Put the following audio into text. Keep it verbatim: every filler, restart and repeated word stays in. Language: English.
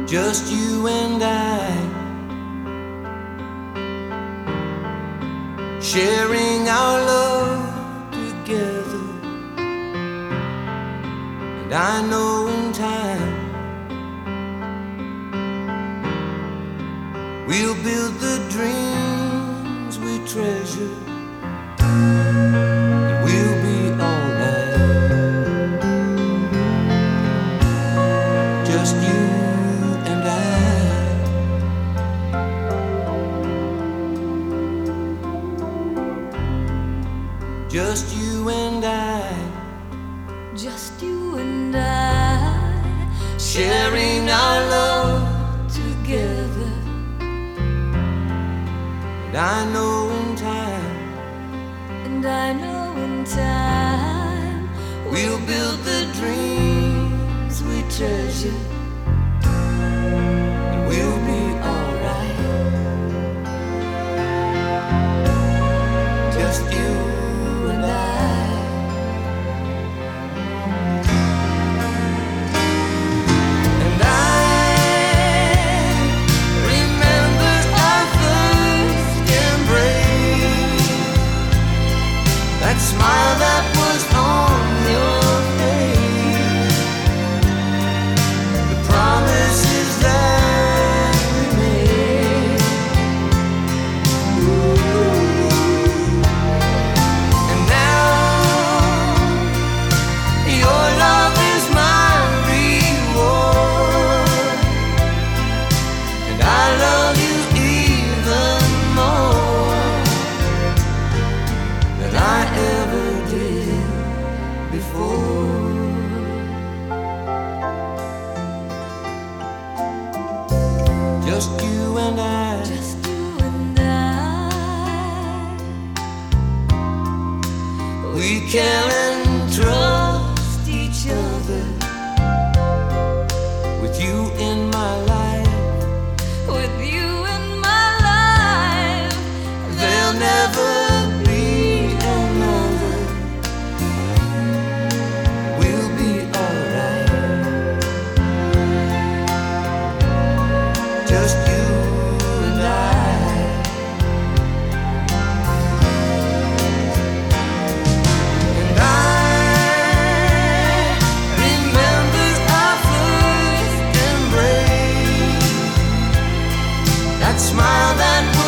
just you and I, sharing our love together. And I know in time we'll build the dreams we treasure, and we'll be alright, just you and I. Just you and I, just you and I, sharing our love together. And I know in time, and I know in time, we'll build the dreams we treasure, and we'll be alright, just you and I. And I remember our first embrace, that smile that was on your face, the promises that we made. Ooh. And now your love is my reward, and I love you even more than I ever did before. Just you and I, just you and I, we can trust each other, with you in my life. with you in my life. There'll never be another. We'll be alright, just you and I. And I remember our first embrace, that smile that was